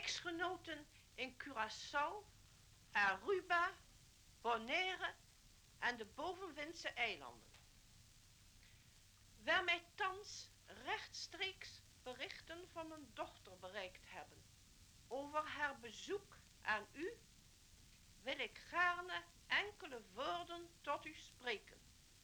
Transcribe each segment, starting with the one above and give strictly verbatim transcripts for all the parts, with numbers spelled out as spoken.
rijksgenoten in Curaçao, Aruba, Bonaire en de bovenwindse eilanden. Waar mij thans rechtstreeks berichten van mijn dochter bereikt hebben over haar bezoek aan u, wil ik gaarne enkele woorden tot u spreken.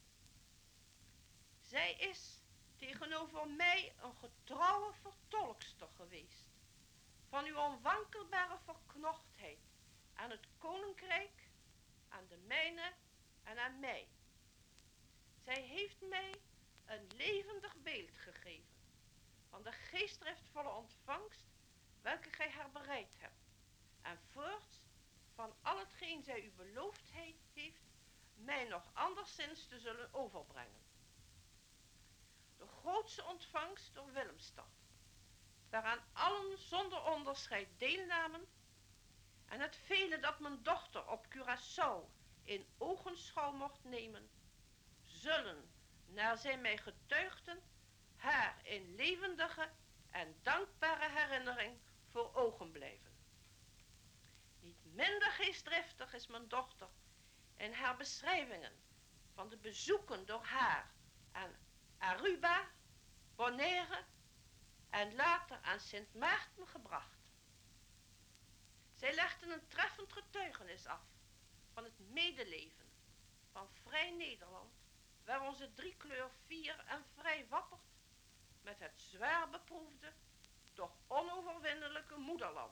Zij is tegenover mij een getrouwe vertolkster geweest van uw onwankelbare verknochtheid aan het koninkrijk, aan de mijne en aan mij. Zij heeft mij een levendig beeld gegeven van de geestdriftvolle ontvangst welke gij haar bereid hebt, en voorts van al hetgeen zij u beloofd heeft mij nog anderszins te zullen overbrengen. De grootste ontvangst door Willemstad, waaraan allen zonder onderscheid deelnamen, en het vele dat mijn dochter op Curaçao in ogenschouw mocht nemen, zullen, naar zij mij getuigden, haar in levendige en dankbare herinnering voor ogen blijven. Niet minder geestdriftig is mijn dochter in haar beschrijvingen van de bezoeken door haar aan Aruba, Bonaire en later aan Sint Maarten gebracht. Zij legden een treffend getuigenis af van het medeleven van vrij Nederland, waar onze driekleur fier en vrij wappert met het zwaar beproefde, doch onoverwinnelijke moederland.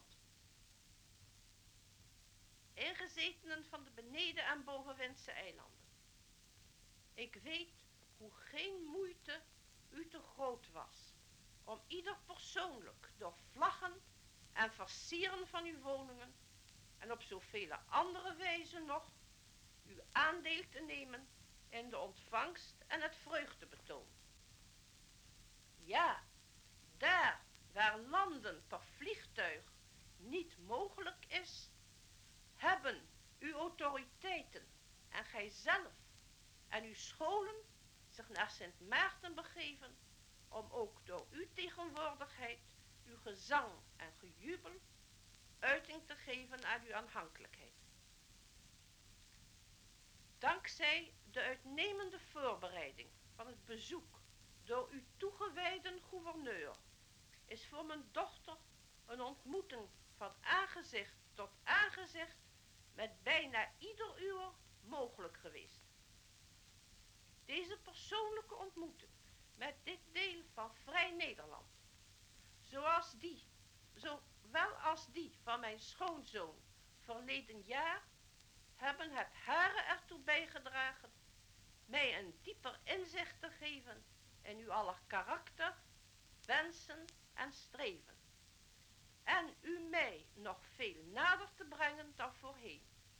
Ingezetenen van de beneden- en bovenwindse eilanden. Ik weet hoe geen moeite u te groot was om ieder persoonlijk door vlaggen en versieren van uw woningen en op zoveel andere wijze nog uw aandeel te nemen in de ontvangst en het vreugdebetoon. Ja, daar waar landen per vliegtuig niet mogelijk is, hebben uw autoriteiten en gij zelf en uw scholen zich naar Sint Maarten begeven om ook door uw tegenwoordigheid, uw gezang en gejubel uiting te geven aan uw aanhankelijkheid. Dankzij de uitnemende voorbereiding van het bezoek door uw toegewijde gouverneur is voor mijn dochter een ontmoeting van aangezicht tot aangezicht met bijna ieder uur mogelijk geweest. Deze persoonlijke ontmoeting met dit deel van vrij Nederland, zoals die, zowel als die van mijn schoonzoon verleden jaar, hebben het hare ertoe bijgedragen mij een dieper inzicht te geven in uw aller karakter, wensen en streven, en u mij nog veel nader te brengen dan voorheen.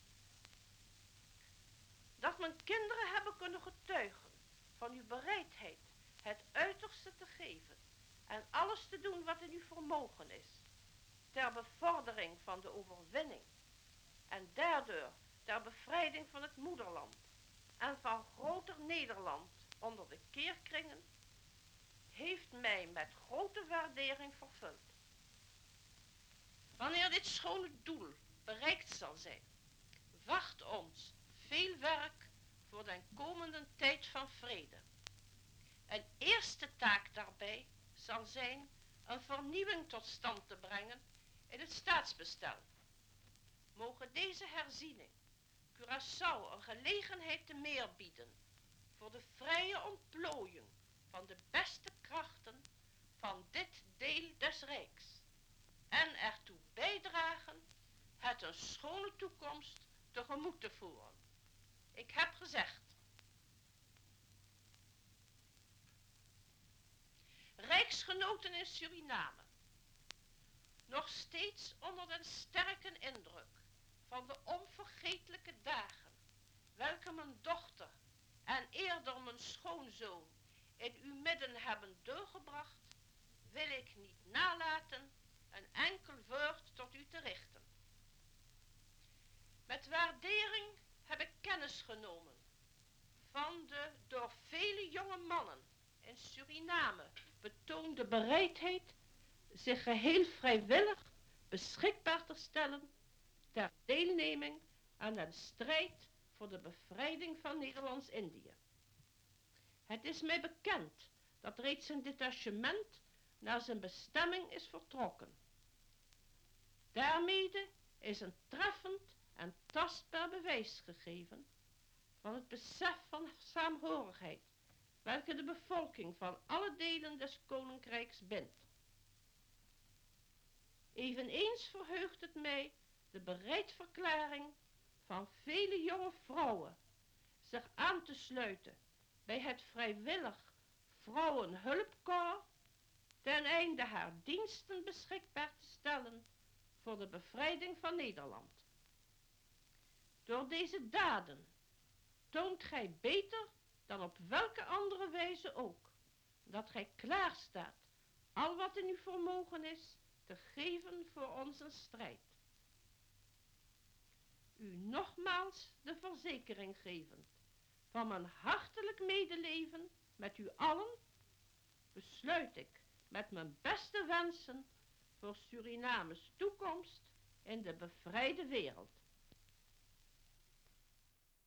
Dat mijn kinderen hebben kunnen getuigen van uw bereidheid het uiterste te geven en alles te doen wat in uw vermogen is, ter bevordering van de overwinning en daardoor ter bevrijding van het moederland en van groter Nederland onder de keerkringen, heeft mij met grote waardering vervuld. Wanneer dit schone doel bereikt zal zijn, wacht ons veel werk voor de komende tijd van vrede. Een eerste taak daarbij zal zijn een vernieuwing tot stand te brengen in het staatsbestel. Mogen deze herziening Curaçao een gelegenheid te meer bieden voor de vrije ontplooiing van de beste krachten van dit deel des Rijks en ertoe bijdragen het een schone toekomst tegemoet te voeren. Ik heb gezegd. Rijksgenoten in Suriname, nog steeds onder den sterke indruk van de onvergetelijke dagen welke mijn dochter en eerder mijn schoonzoon in uw midden hebben doorgebracht, wil ik niet nalaten een enkel woord tot u te richten. Met waardering heb ik kennis genomen van de door vele jonge mannen in Suriname betoonde bereidheid zich geheel vrijwillig beschikbaar te stellen ter deelneming aan de strijd voor de bevrijding van Nederlands-Indië. Het is mij bekend dat reeds een detachement naar zijn bestemming is vertrokken. Daarmede is een treffend en tastbaar bewijs gegeven van het besef van saamhorigheid, welke de bevolking van alle delen des koninkrijks bindt. Eveneens verheugt het mij de bereidverklaring van vele jonge vrouwen zich aan te sluiten bij het vrijwillig vrouwenhulpkorps ten einde haar diensten beschikbaar te stellen voor de bevrijding van Nederland. Door deze daden toont gij beter dan op welke andere wijze ook dat gij klaarstaat al wat in uw vermogen is te geven voor onze strijd. U nogmaals de verzekering gevend van mijn hartelijk medeleven met u allen, besluit ik met mijn beste wensen voor Surinames toekomst in de bevrijde wereld.